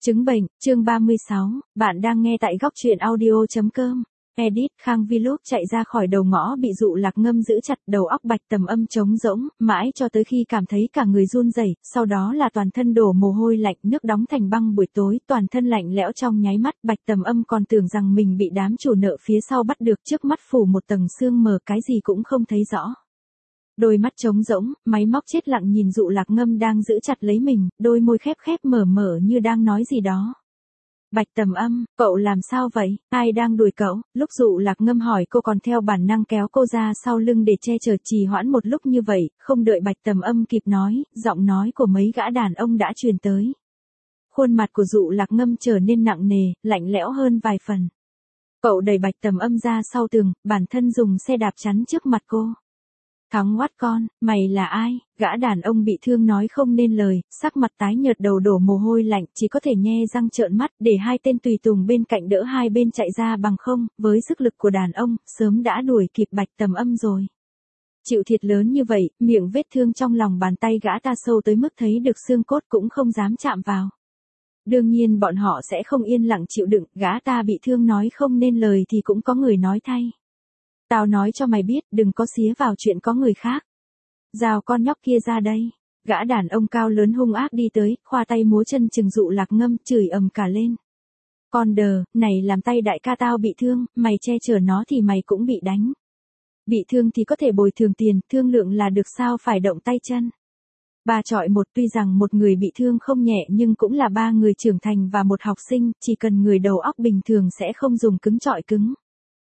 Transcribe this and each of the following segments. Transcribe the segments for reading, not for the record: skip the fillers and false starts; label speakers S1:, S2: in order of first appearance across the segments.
S1: Chứng bệnh, chương 36, bạn đang nghe tại góc truyện audio.com. Edit, Khang Vlog chạy ra khỏi đầu ngõ bị dụ lạc ngâm giữ chặt, đầu óc Bạch Tầm Âm trống rỗng, mãi cho tới khi cảm thấy cả người run rẩy, sau đó là toàn thân đổ mồ hôi lạnh, nước đóng thành băng buổi tối, toàn thân lạnh lẽo trong nháy mắt. Bạch Tầm Âm còn tưởng rằng mình bị đám chủ nợ phía sau bắt được, trước mắt phủ một tầng sương mờ, cái gì cũng không thấy rõ. Đôi mắt trống rỗng, máy móc chết lặng nhìn dụ lạc ngâm đang giữ chặt lấy mình, đôi môi khép khép mở mở như đang nói gì đó. Bạch Tầm Âm, cậu làm sao vậy, ai đang đuổi cậu? Lúc dụ lạc ngâm hỏi cô còn theo bản năng kéo cô ra sau lưng để che chở, trì hoãn một lúc như vậy, không đợi Bạch Tầm Âm kịp nói, giọng nói của mấy gã đàn ông đã truyền tới. Khuôn mặt của dụ lạc ngâm trở nên nặng nề, lạnh lẽo hơn vài phần. Cậu đẩy Bạch Tầm Âm ra sau tường, bản thân dùng xe đạp chắn trước mặt cô. Thắng Oát con, mày là ai? Gã đàn ông bị thương nói không nên lời, sắc mặt tái nhợt, đầu đổ mồ hôi lạnh, chỉ có thể nhe răng trợn mắt, để hai tên tùy tùng bên cạnh đỡ hai bên chạy ra, bằng không, với sức lực của đàn ông, sớm đã đuổi kịp Bạch Tầm Âm rồi. Chịu thiệt lớn như vậy, miệng vết thương trong lòng bàn tay gã ta sâu tới mức thấy được xương cốt cũng không dám chạm vào. Đương nhiên bọn họ sẽ không yên lặng chịu đựng, gã ta bị thương nói không nên lời thì cũng có người nói thay. Tao nói cho mày biết, đừng có xía vào chuyện có người khác. Giao con nhóc kia ra đây. Gã đàn ông cao lớn hung ác đi tới, khoa tay múa chân chừng dụ lạc ngâm, chửi ầm cả lên. Con đờ, này làm tay đại ca tao bị thương, mày che chở nó thì mày cũng bị đánh. Bị thương thì có thể bồi thường tiền, thương lượng là được, sao phải động tay chân. Ba chọi một, tuy rằng một người bị thương không nhẹ nhưng cũng là ba người trưởng thành và một học sinh, chỉ cần người đầu óc bình thường sẽ không dùng cứng chọi cứng.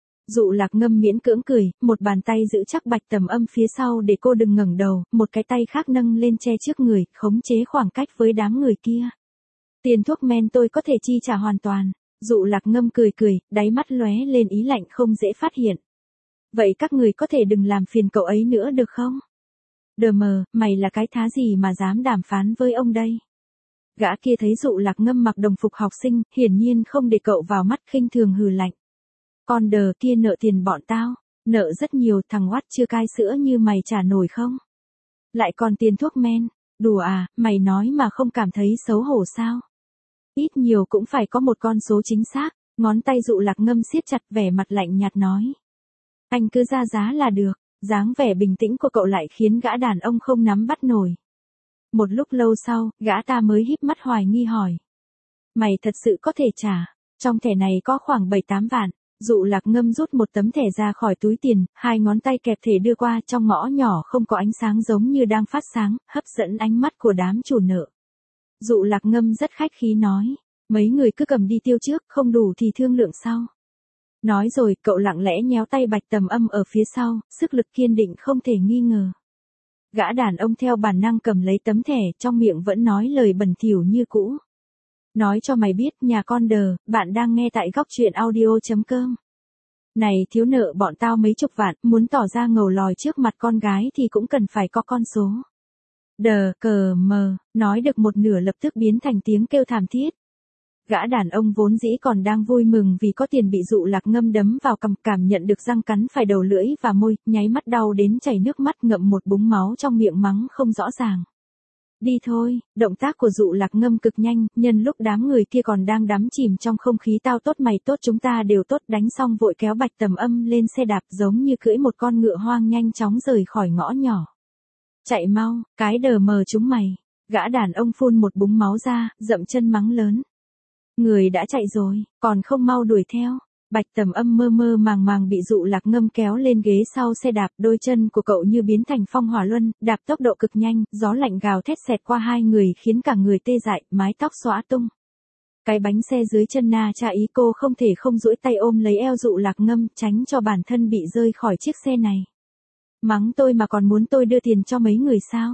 S1: Dụ lạc ngâm miễn cưỡng cười, một bàn tay giữ chắc Bạch Tầm Âm phía sau để cô đừng ngẩng đầu, một cái tay khác nâng lên che trước người, khống chế khoảng cách với đám người kia. Tiền thuốc men tôi có thể chi trả hoàn toàn. Dụ lạc ngâm cười cười, đáy mắt lóe lên ý lạnh không dễ phát hiện. Vậy các người có thể đừng làm phiền cậu ấy nữa được không? Đờ mờ, mày là cái thá gì mà dám đàm phán với ông đây? Gã kia thấy dụ lạc ngâm mặc đồng phục học sinh, hiển nhiên không để cậu vào mắt, khinh thường hừ lạnh. Con đờ kia nợ tiền bọn tao, nợ rất nhiều, thằng Oát chưa cai sữa như mày trả nổi không? Lại còn tiền thuốc men, đùa à, mày nói mà không cảm thấy xấu hổ sao? Ít nhiều cũng phải có một con số chính xác, ngón tay dụ lạc ngâm siết chặt, vẻ mặt lạnh nhạt nói. Anh cứ ra giá là được, dáng vẻ bình tĩnh của cậu lại khiến gã đàn ông không nắm bắt nổi. Một lúc lâu sau, gã ta mới híp mắt hoài nghi hỏi. Mày thật sự có thể trả, trong thẻ này có khoảng 7-8 vạn. Dụ lạc ngâm rút một tấm thẻ ra khỏi túi tiền, hai ngón tay kẹp thẻ đưa qua, trong ngõ nhỏ không có ánh sáng giống như đang phát sáng, hấp dẫn ánh mắt của đám chủ nợ. Dụ lạc ngâm rất khách khí nói, mấy người cứ cầm đi tiêu trước, không đủ thì thương lượng sau. Nói rồi, cậu lặng lẽ nhéo tay Bạch Tầm Âm ở phía sau, sức lực kiên định không thể nghi ngờ. Gã đàn ông theo bản năng cầm lấy tấm thẻ, trong miệng vẫn nói lời bẩn thỉu như cũ. Nói cho mày biết, nhà con đờ, bạn đang nghe tại góc truyện audio.com. Này, thiếu nợ bọn tao mấy chục vạn, muốn tỏ ra ngầu lòi trước mặt con gái thì cũng cần phải có con số. Đờ, cờ, mờ, nói được một nửa lập tức biến thành tiếng kêu thảm thiết. Gã đàn ông vốn dĩ còn đang vui mừng vì có tiền bị dụ lạc ngâm đấm vào cằm, cảm nhận được răng cắn phải đầu lưỡi và môi, nháy mắt đau đến chảy nước mắt, ngậm một búng máu trong miệng mắng không rõ ràng. Đi thôi, động tác của dụ lạc ngâm cực nhanh, nhân lúc đám người kia còn đang đắm chìm trong không khí tao tốt mày tốt chúng ta đều tốt, đánh xong vội kéo Bạch Tầm Âm lên xe đạp giống như cưỡi một con ngựa hoang nhanh chóng rời khỏi ngõ nhỏ. Chạy mau, cái đờ mờ chúng mày. Gã đàn ông phun một búng máu ra, dậm chân mắng lớn. Người đã chạy rồi, còn không mau đuổi theo. Bạch Tầm Âm mơ mơ màng màng bị dụ lạc ngâm kéo lên ghế sau xe đạp, đôi chân của cậu như biến thành phong hỏa luân, đạp tốc độ cực nhanh, gió lạnh gào thét xẹt qua hai người khiến cả người tê dại, mái tóc xõa tung. Cái bánh xe dưới chân na cha ý, cô không thể không duỗi tay ôm lấy eo dụ lạc ngâm, tránh cho bản thân bị rơi khỏi chiếc xe này. Mắng tôi mà còn muốn tôi đưa tiền cho mấy người sao?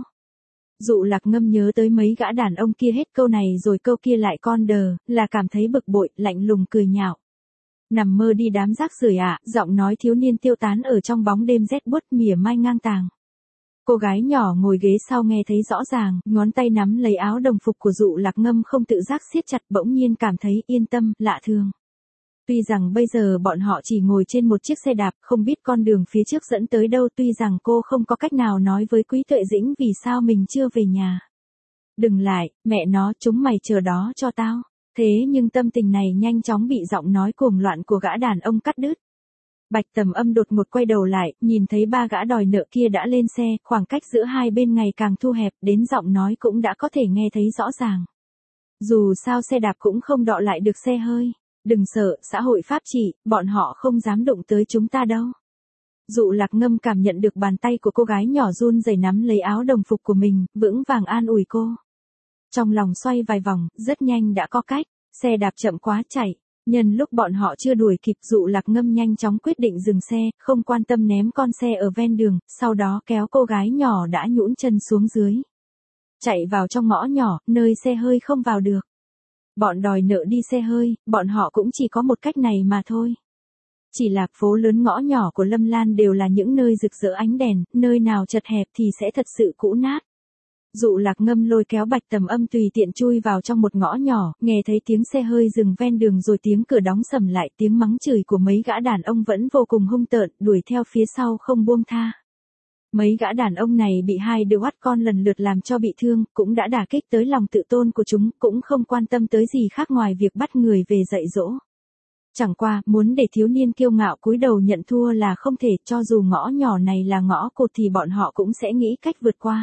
S1: Dụ lạc ngâm nhớ tới mấy gã đàn ông kia hết câu này rồi câu kia lại, con đờ, là cảm thấy bực bội, lạnh lùng cười nhạo. Nằm mơ đi đám rác rưởi ạ, giọng nói thiếu niên tiêu tán ở trong bóng đêm rét buốt, mỉa mai ngang tàng. Cô gái nhỏ ngồi ghế sau nghe thấy rõ ràng, ngón tay nắm lấy áo đồng phục của dụ lạc ngâm không tự giác siết chặt, bỗng nhiên cảm thấy yên tâm, lạ thường. Tuy rằng bây giờ bọn họ chỉ ngồi trên một chiếc xe đạp, không biết con đường phía trước dẫn tới đâu, tuy rằng cô không có cách nào nói với Quý Tuệ Dĩnh vì sao mình chưa về nhà. Đừng lại, mẹ nó, chúng mày chờ đó cho tao. Thế nhưng tâm tình này nhanh chóng bị giọng nói cuồng loạn của gã đàn ông cắt đứt. Bạch Tầm Âm đột ngột quay đầu lại, nhìn thấy ba gã đòi nợ kia đã lên xe, khoảng cách giữa hai bên ngày càng thu hẹp, đến giọng nói cũng đã có thể nghe thấy rõ ràng. Dù sao xe đạp cũng không đọ lại được xe hơi. Đừng sợ, xã hội pháp trị, bọn họ không dám đụng tới chúng ta đâu. Dụ Lạc Ngâm cảm nhận được bàn tay của cô gái nhỏ run rẩy nắm lấy áo đồng phục của mình, vững vàng an ủi cô. Trong lòng xoay vài vòng, rất nhanh đã có cách, xe đạp chậm quá chạy. Nhân lúc bọn họ chưa đuổi kịp, Dụ Lạc Ngâm nhanh chóng quyết định dừng xe, không quan tâm ném con xe ở ven đường, sau đó kéo cô gái nhỏ đã nhũn chân xuống dưới. Chạy vào trong ngõ nhỏ, nơi xe hơi không vào được. Bọn đòi nợ đi xe hơi, bọn họ cũng chỉ có một cách này mà thôi. Chỉ là phố lớn ngõ nhỏ của Lâm Lan đều là những nơi rực rỡ ánh đèn, nơi nào chật hẹp thì sẽ thật sự cũ nát. Dụ Lạc Ngâm lôi kéo Bạch Tầm Âm tùy tiện chui vào trong một ngõ nhỏ, nghe thấy tiếng xe hơi dừng ven đường rồi tiếng cửa đóng sầm lại, tiếng mắng chửi của mấy gã đàn ông vẫn vô cùng hung tợn, đuổi theo phía sau không buông tha. Mấy gã đàn ông này bị hai đứa oắt con lần lượt làm cho bị thương, cũng đã đả kích tới lòng tự tôn của chúng, cũng không quan tâm tới gì khác ngoài việc bắt người về dạy dỗ. Chẳng qua, muốn để thiếu niên kiêu ngạo cúi đầu nhận thua là không thể, cho dù ngõ nhỏ này là ngõ cụt thì bọn họ cũng sẽ nghĩ cách vượt qua.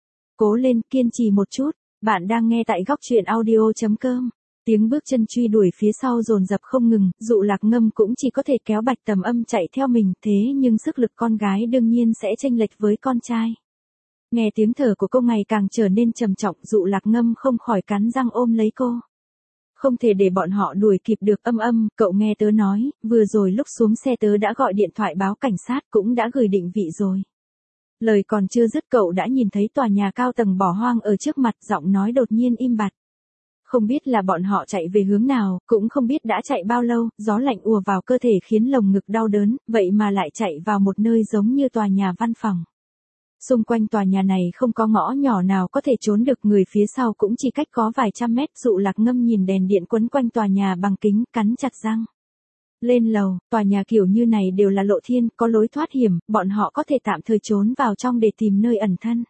S1: Cố lên, kiên trì một chút, bạn đang nghe tại góc truyện audio.com. Tiếng bước chân truy đuổi phía sau dồn dập không ngừng, Dụ Lạc Ngâm cũng chỉ có thể kéo Bạch Tầm Âm chạy theo mình, thế nhưng sức lực con gái đương nhiên sẽ chênh lệch với con trai. Nghe tiếng thở của cô ngày càng trở nên trầm trọng, Dụ Lạc Ngâm không khỏi cắn răng ôm lấy cô. Không thể để bọn họ đuổi kịp được. Âm, cậu nghe tớ nói, vừa rồi lúc xuống xe tớ đã gọi điện thoại báo cảnh sát, cũng đã gửi định vị rồi. Lời còn chưa dứt cậu đã nhìn thấy tòa nhà cao tầng bỏ hoang ở trước mặt, giọng nói đột nhiên im bặt. Không biết là bọn họ chạy về hướng nào, cũng không biết đã chạy bao lâu, gió lạnh ùa vào cơ thể khiến lồng ngực đau đớn, vậy mà lại chạy vào một nơi giống như tòa nhà văn phòng. Xung quanh tòa nhà này không có ngõ nhỏ nào có thể trốn được, người phía sau cũng chỉ cách có vài trăm mét. Dụ Lạc Ngâm nhìn đèn điện quấn quanh tòa nhà bằng kính, cắn chặt răng. Lên lầu, tòa nhà kiểu như này đều là lộ thiên, có lối thoát hiểm, bọn họ có thể tạm thời trốn vào trong để tìm nơi ẩn thân.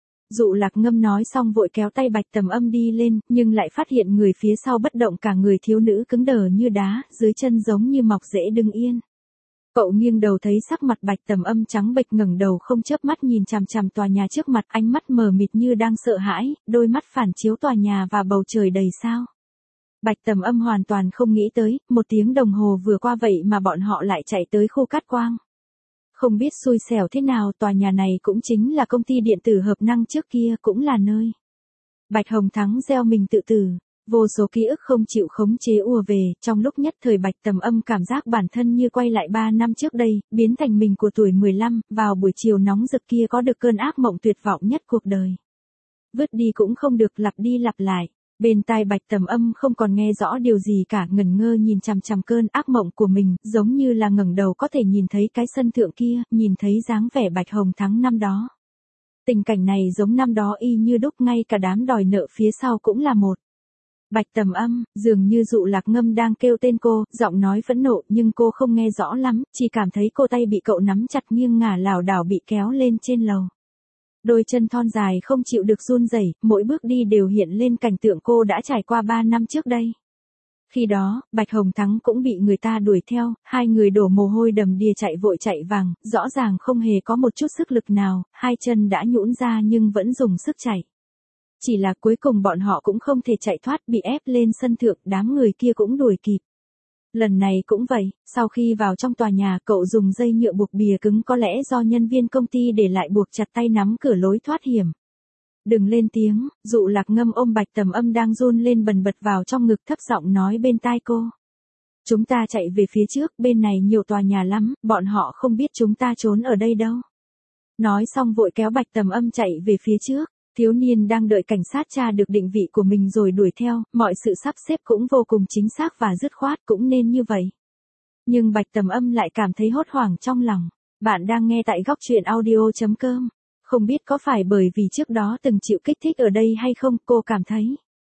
S1: Dụ Lạc Ngâm nói xong vội kéo tay Bạch Tầm Âm đi lên, nhưng lại phát hiện người phía sau bất động, cả người thiếu nữ cứng đờ như đá, dưới chân giống như mọc rễ đứng yên. Cậu nghiêng đầu thấy sắc mặt Bạch Tầm Âm trắng bệch, ngẩng đầu không chớp mắt nhìn chằm chằm tòa nhà trước mặt, ánh mắt mờ mịt như đang sợ hãi, đôi mắt phản chiếu tòa nhà và bầu trời đầy sao. Bạch Tầm Âm hoàn toàn không nghĩ tới, 1 tiếng đồng hồ vừa qua vậy mà bọn họ lại chạy tới khu cát quang. Không biết xui xẻo thế nào, tòa nhà này cũng chính là công ty điện tử hợp năng trước kia, cũng là nơi Bạch Hồng Thắng gieo mình tự tử. Vô số ký ức không chịu khống chế ùa về, trong lúc nhất thời Bạch Tầm Âm cảm giác bản thân như quay lại 3 năm trước đây, biến thành mình của tuổi 15, vào buổi chiều nóng rực kia có được cơn ác mộng tuyệt vọng nhất cuộc đời. Vứt đi cũng không được, lặp đi lặp lại. Bên tai Bạch Tầm Âm không còn nghe rõ điều gì cả, ngẩn ngơ nhìn chằm chằm cơn ác mộng của mình, giống như là ngẩng đầu có thể nhìn thấy cái sân thượng kia, nhìn thấy dáng vẻ Bạch Hồng Thắng năm đó. Tình cảnh này giống năm đó y như đúc, ngay cả đám đòi nợ phía sau cũng là một. Bạch Tầm Âm, dường như Dụ Lạc Ngâm đang kêu tên cô, giọng nói phẫn nộ nhưng cô không nghe rõ lắm, chỉ cảm thấy cô tay bị cậu nắm chặt nghiêng ngả lảo đảo bị kéo lên trên lầu. Đôi chân thon dài không chịu được run rẩy, mỗi bước đi đều hiện lên cảnh tượng cô đã trải qua 3 năm trước đây. Khi đó, Bạch Hồng Thắng cũng bị người ta đuổi theo, hai người đổ mồ hôi đầm đìa chạy vội chạy vàng, rõ ràng không hề có một chút sức lực nào, hai chân đã nhũn ra nhưng vẫn dùng sức chạy. Chỉ là cuối cùng bọn họ cũng không thể chạy thoát, bị ép lên sân thượng, đám người kia cũng đuổi kịp. Lần này cũng vậy, sau khi vào trong tòa nhà, cậu dùng dây nhựa buộc bìa cứng, có lẽ do nhân viên công ty để lại, buộc chặt tay nắm cửa lối thoát hiểm. Đừng lên tiếng, Dụ Lạc Ngâm ôm Bạch Tầm Âm đang run lên bần bật vào trong ngực, thấp giọng nói bên tai cô. Chúng ta chạy về phía trước, bên này nhiều tòa nhà lắm, bọn họ không biết chúng ta trốn ở đây đâu. Nói xong vội kéo Bạch Tầm Âm chạy về phía trước. Thiếu niên đang đợi cảnh sát tra được định vị của mình rồi đuổi theo, mọi sự sắp xếp cũng vô cùng chính xác và dứt khoát, cũng nên như vậy. Nhưng Bạch Tầm Âm lại cảm thấy hốt hoảng trong lòng. Bạn đang nghe tại góc truyện audio.com. Không biết có phải bởi vì trước đó từng chịu kích thích ở đây hay không, cô cảm thấy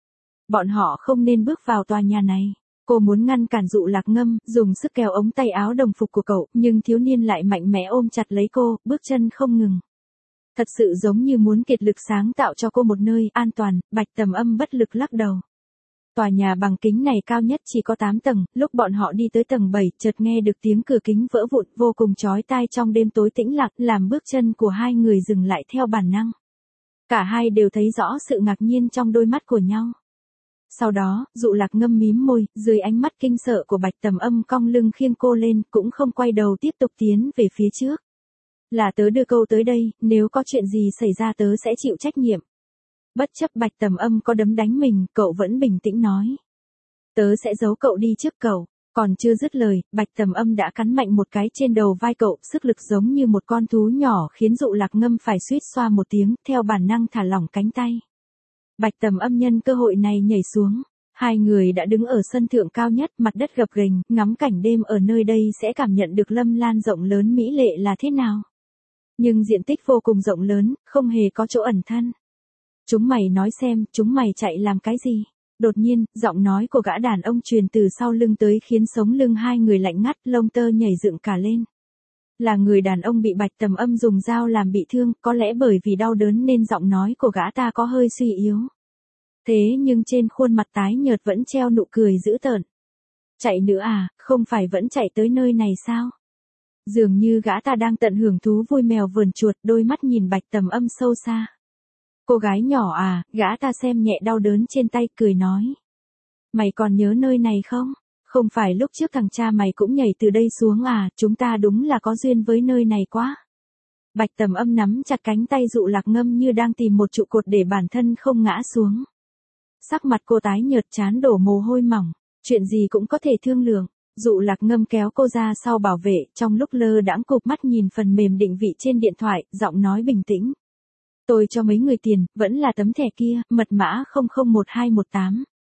S1: bọn họ không nên bước vào tòa nhà này. Cô muốn ngăn cản Dụ Lạc Ngâm, dùng sức kéo ống tay áo đồng phục của cậu, nhưng thiếu niên lại mạnh mẽ ôm chặt lấy cô, bước chân không ngừng. Thật sự giống như muốn kiệt lực sáng tạo cho cô một nơi an toàn. Bạch Tầm Âm bất lực lắc đầu. Tòa nhà bằng kính này cao nhất chỉ có 8 tầng, lúc bọn họ đi tới tầng 7, chợt nghe được tiếng cửa kính vỡ vụn vô cùng chói tai trong đêm tối tĩnh lặng, làm bước chân của hai người dừng lại theo bản năng. Cả hai đều thấy rõ sự ngạc nhiên trong đôi mắt của nhau. Sau đó, Dụ Lạc Ngâm mím môi, dưới ánh mắt kinh sợ của Bạch Tầm Âm cong lưng khiêng cô lên, cũng không quay đầu tiếp tục tiến về phía trước. Là tớ đưa câu tới đây, nếu có chuyện gì xảy ra tớ sẽ chịu trách nhiệm. Bất chấp Bạch Tầm Âm có đấm đánh mình, cậu vẫn bình tĩnh nói. Tớ sẽ giấu cậu đi trước cậu. Còn chưa dứt lời, Bạch Tầm Âm đã cắn mạnh một cái trên đầu vai cậu, sức lực giống như một con thú nhỏ khiến Dụ Lạc Ngâm phải suýt xoa một tiếng, theo bản năng thả lỏng cánh tay. Bạch Tầm Âm nhân cơ hội này nhảy xuống. Hai người đã đứng ở sân thượng cao nhất, mặt đất gập ghềnh, ngắm cảnh đêm ở nơi đây sẽ cảm nhận được lâm lan rộng lớn mỹ lệ là thế nào. Nhưng diện tích vô cùng rộng lớn, không hề có chỗ ẩn thân. Chúng mày nói xem, chúng mày chạy làm cái gì? Đột nhiên, giọng nói của gã đàn ông truyền từ sau lưng tới khiến sống lưng hai người lạnh ngắt, lông tơ nhảy dựng cả lên. Là người đàn ông bị Bạch Tầm Âm dùng dao làm bị thương, có lẽ bởi vì đau đớn nên giọng nói của gã ta có hơi suy yếu. Thế nhưng trên khuôn mặt tái nhợt vẫn treo nụ cười dữ tợn. Chạy nữa à, không phải vẫn chạy tới nơi này sao? Dường như gã ta đang tận hưởng thú vui mèo vườn chuột, đôi mắt nhìn Bạch Tầm Âm sâu xa. Cô gái nhỏ à, gã ta xem nhẹ đau đớn trên tay, cười nói. Mày còn nhớ nơi này không? Không phải lúc trước thằng cha mày cũng nhảy từ đây xuống à, chúng ta đúng là có duyên với nơi này quá. Bạch Tầm Âm nắm chặt cánh tay Dụ Lạc Ngâm như đang tìm một trụ cột để bản thân không ngã xuống. Sắc mặt cô tái nhợt, trán đổ mồ hôi mỏng, chuyện gì cũng có thể thương lượng. Dụ Lạc Ngâm kéo cô ra sau bảo vệ, trong lúc lơ đãng cụp mắt nhìn phần mềm định vị trên điện thoại, giọng nói bình tĩnh. Tôi cho mấy người tiền, vẫn là tấm thẻ kia, mật mã 001218.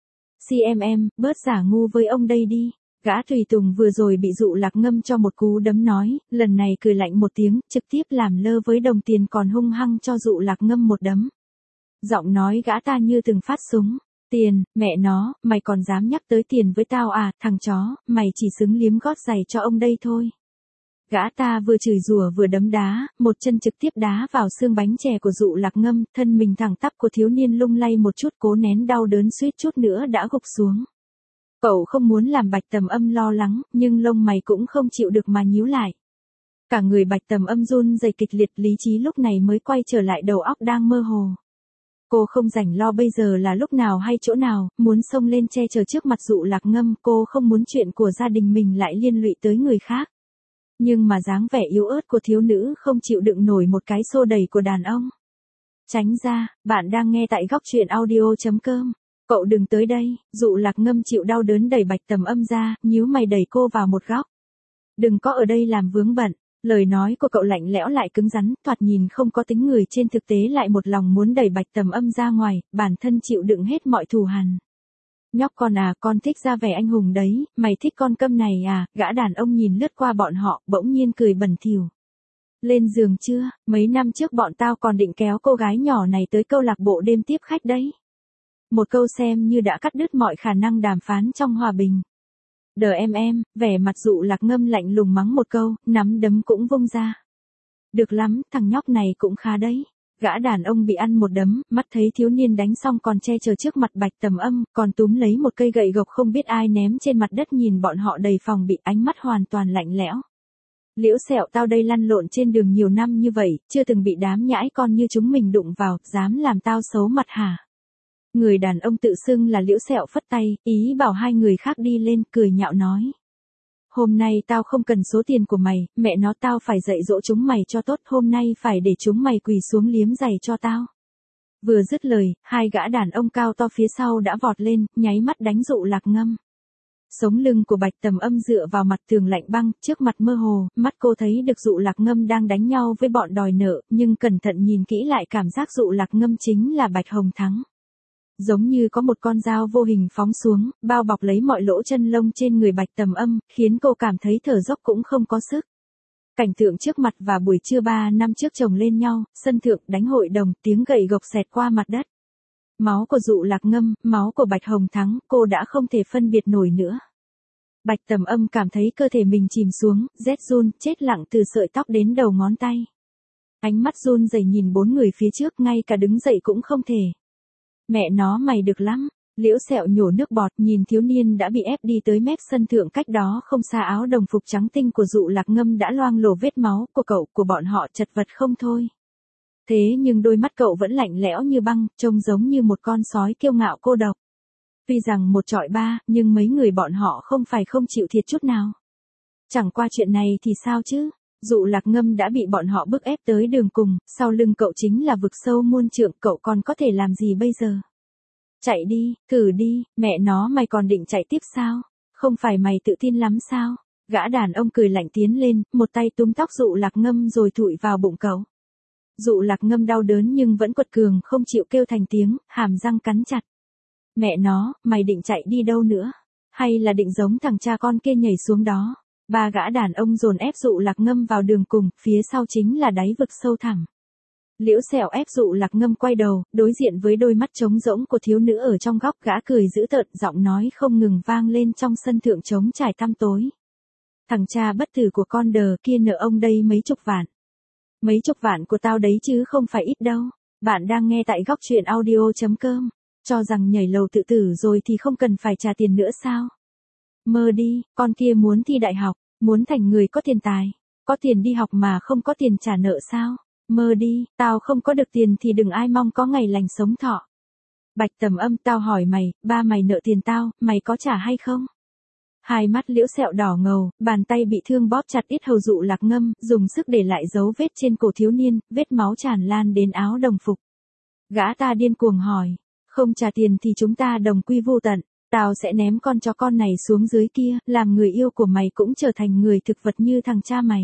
S1: CMM, bớt giả ngu với ông đây đi. Gã tùy tùng vừa rồi bị Dụ Lạc Ngâm cho một cú đấm nói, lần này cười lạnh một tiếng, trực tiếp làm lơ với đồng tiền còn hung hăng cho Dụ Lạc Ngâm một đấm. Giọng nói gã ta như từng phát súng. Tiền, mẹ nó, mày còn dám nhắc tới tiền với tao à, thằng chó, mày chỉ xứng liếm gót giày cho ông đây thôi. Gã ta vừa chửi rủa vừa đấm đá, một chân trực tiếp đá vào xương bánh chè của Dụ Lạc Ngâm, thân mình thẳng tắp của thiếu niên lung lay một chút, cố nén đau đớn suýt chút nữa đã gục xuống. Cậu không muốn làm Bạch Tầm Âm lo lắng, nhưng lông mày cũng không chịu được mà nhíu lại. Cả người Bạch Tầm Âm run rẩy kịch liệt, lý trí lúc này mới quay trở lại, đầu óc đang mơ hồ. Cô không rảnh lo bây giờ là lúc nào hay chỗ nào, muốn xông lên che chở trước mặt Dụ Lạc Ngâm, cô không muốn chuyện của gia đình mình lại liên lụy tới người khác. Nhưng mà dáng vẻ yếu ớt của thiếu nữ không chịu đựng nổi một cái xô đẩy của đàn ông. Tránh ra, bạn đang nghe tại góc truyện audio.com. Cậu đừng tới đây. Dụ Lạc Ngâm chịu đau đớn đẩy Bạch Tầm Âm ra, nhíu mày đẩy cô vào một góc. Đừng có ở đây làm vướng bận. Lời nói của cậu lạnh lẽo lại cứng rắn, thoạt nhìn không có tính người, trên thực tế lại một lòng muốn đẩy Bạch Tầm Âm ra ngoài, bản thân chịu đựng hết mọi thù hằn. Nhóc con à, con thích ra vẻ anh hùng đấy, mày thích con câm này à, gã đàn ông nhìn lướt qua bọn họ, bỗng nhiên cười bẩn thỉu. Lên giường chưa, mấy năm trước bọn tao còn định kéo cô gái nhỏ này tới câu lạc bộ đêm tiếp khách đấy. Một câu xem như đã cắt đứt mọi khả năng đàm phán trong hòa bình. Em, vẻ mặt Dụ Lạc Ngâm lạnh lùng mắng một câu, nắm đấm cũng vung ra. Được lắm, thằng nhóc này cũng khá đấy. Gã đàn ông bị ăn một đấm, mắt thấy thiếu niên đánh xong còn che chở trước mặt Bạch Tầm Âm, còn túm lấy một cây gậy gộc không biết ai ném trên mặt đất, nhìn bọn họ đầy phòng bị, ánh mắt hoàn toàn lạnh lẽo. Liễu Sẹo, tao đây lăn lộn trên đường nhiều năm như vậy, chưa từng bị đám nhãi con như chúng mình đụng vào, dám làm tao xấu mặt hả? Người đàn ông tự xưng là Liễu Sẹo phất tay, ý bảo hai người khác đi lên, cười nhạo nói. Hôm nay tao không cần số tiền của mày, mẹ nó tao phải dạy dỗ chúng mày cho tốt, hôm nay phải để chúng mày quỳ xuống liếm giày cho tao. Vừa dứt lời, hai gã đàn ông cao to phía sau đã vọt lên, nháy mắt đánh Dụ Lạc Ngâm. Sống lưng của Bạch Tầm Âm dựa vào mặt tường lạnh băng, trước mặt mơ hồ, mắt cô thấy được Dụ Lạc Ngâm đang đánh nhau với bọn đòi nợ, nhưng cẩn thận nhìn kỹ lại cảm giác Dụ Lạc Ngâm chính là Bạch Hồng Thắng. Giống như có một con dao vô hình phóng xuống, bao bọc lấy mọi lỗ chân lông trên người Bạch Tầm Âm, khiến cô cảm thấy thở dốc cũng không có sức. Cảnh tượng trước mặt và buổi trưa 3 năm trước chồng lên nhau, sân thượng đánh hội đồng, tiếng gậy gộc xẹt qua mặt đất. Máu của Dụ Lạc Ngâm, máu của Bạch Hồng Thắng, cô đã không thể phân biệt nổi nữa. Bạch Tầm Âm cảm thấy cơ thể mình chìm xuống, rét run, chết lặng từ sợi tóc đến đầu ngón tay. Ánh mắt run rẩy nhìn bốn người phía trước, ngay cả đứng dậy cũng không thể. Mẹ nó, mày được lắm. Liễu Sẹo nhổ nước bọt nhìn thiếu niên đã bị ép đi tới mép sân thượng cách đó không xa, áo đồng phục trắng tinh của Dụ Lạc Ngâm đã loang lổ vết máu của cậu, của bọn họ chật vật không thôi. Thế nhưng đôi mắt cậu vẫn lạnh lẽo như băng, trông giống như một con sói kiêu ngạo cô độc. Tuy rằng một trọi ba, nhưng mấy người bọn họ không phải không chịu thiệt chút nào. Chẳng qua chuyện này thì sao chứ? Dụ Lạc Ngâm đã bị bọn họ bức ép tới đường cùng, sau lưng cậu chính là vực sâu muôn trượng, cậu còn có thể làm gì bây giờ? Chạy đi, thử đi, mẹ nó mày còn định chạy tiếp sao? Không phải mày tự tin lắm sao? Gã đàn ông cười lạnh tiến lên, một tay túm tóc Dụ Lạc Ngâm rồi thụi vào bụng cậu. Dụ Lạc Ngâm đau đớn nhưng vẫn quật cường không chịu kêu thành tiếng, hàm răng cắn chặt. Mẹ nó, mày định chạy đi đâu nữa? Hay là định giống thằng cha con kia nhảy xuống đó? Ba gã đàn ông dồn ép Dụ Lạc Ngâm vào đường cùng, phía sau chính là đáy vực sâu thẳm. Liễu Sẹo ép Dụ Lạc Ngâm quay đầu, đối diện với đôi mắt trống rỗng của thiếu nữ ở trong góc, gã cười dữ tợn, giọng nói không ngừng vang lên trong sân thượng trống trải tăm tối. Thằng cha bất tử của con đờ kia nợ ông đây mấy chục vạn. Mấy chục vạn của tao đấy chứ không phải ít đâu. Bạn đang nghe tại góc truyện audio.com. Cho rằng nhảy lầu tự tử rồi thì không cần phải trả tiền nữa sao? Mơ đi, con kia muốn thi đại học, muốn thành người có tiền tài. Có tiền đi học mà không có tiền trả nợ sao? Mơ đi, tao không có được tiền thì đừng ai mong có ngày lành sống thọ. Bạch Tầm Âm, tao hỏi mày, ba mày nợ tiền tao, mày có trả hay không? Hai mắt Liễu Sẹo đỏ ngầu, bàn tay bị thương bóp chặt yết hầu Dụ Lạc Ngâm, dùng sức để lại dấu vết trên cổ thiếu niên, vết máu tràn lan đến áo đồng phục. Gã ta điên cuồng hỏi, không trả tiền thì chúng ta đồng quy vô tận, tao sẽ ném con chó con này xuống dưới kia, làm người yêu của mày cũng trở thành người thực vật như thằng cha mày.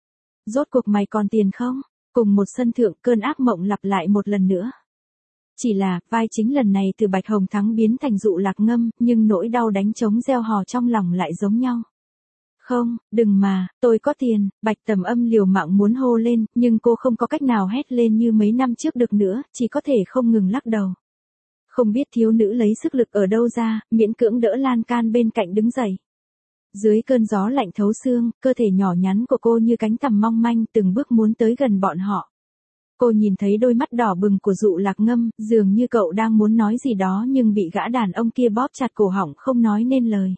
S1: Rốt cuộc mày còn tiền không? Cùng một sân thượng, cơn ác mộng lặp lại một lần nữa. Chỉ là, vai chính lần này từ Bạch Hồng Thắng biến thành Dụ Lạc Ngâm, nhưng nỗi đau đánh trống gieo hò trong lòng lại giống nhau. Không, đừng mà, tôi có tiền, Bạch Tầm Âm liều mạng muốn hô lên, nhưng cô không có cách nào hét lên như mấy năm trước được nữa, chỉ có thể không ngừng lắc đầu. Không biết thiếu nữ lấy sức lực ở đâu ra, miễn cưỡng đỡ lan can bên cạnh đứng dậy. Dưới cơn gió lạnh thấu xương, cơ thể nhỏ nhắn của cô như cánh tằm mong manh từng bước muốn tới gần bọn họ. Cô nhìn thấy đôi mắt đỏ bừng của Dụ Lạc Ngâm, dường như cậu đang muốn nói gì đó nhưng bị gã đàn ông kia bóp chặt cổ họng không nói nên lời.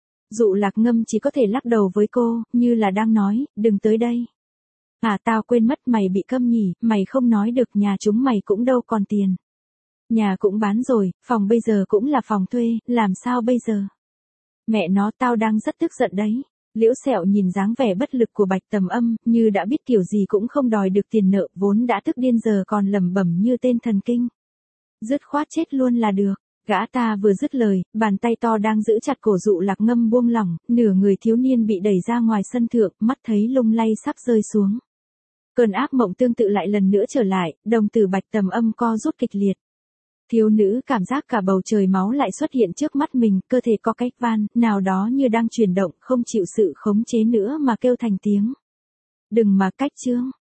S1: Dụ Lạc Ngâm chỉ có thể lắc đầu với cô, như là đang nói, đừng tới đây. À, tao quên mất, mày bị câm nhỉ, mày không nói được, nhà chúng mày cũng đâu còn tiền. Nhà cũng bán rồi, phòng bây giờ cũng là phòng thuê, làm sao bây giờ? Mẹ nó, tao đang rất tức giận đấy. Liễu Sẹo nhìn dáng vẻ bất lực của Bạch Tầm Âm, như đã biết kiểu gì cũng không đòi được tiền nợ, vốn đã tức điên giờ còn lẩm bẩm như tên thần kinh. Dứt khoát chết luôn là được. Gã ta vừa dứt lời, bàn tay to đang giữ chặt cổ Dụ Lạc Ngâm buông lỏng, nửa người thiếu niên bị đẩy ra ngoài sân thượng, mắt thấy lung lay sắp rơi xuống. Cơn ác mộng tương tự lại lần nữa trở lại, đồng tử Bạch Tầm Âm co rút kịch liệt. Thiếu nữ cảm giác cả bầu trời máu lại xuất hiện trước mắt mình, cơ thể có cái van nào đó như đang chuyển động, không chịu sự khống chế nữa mà kêu thành tiếng. Đừng mà cách Trương.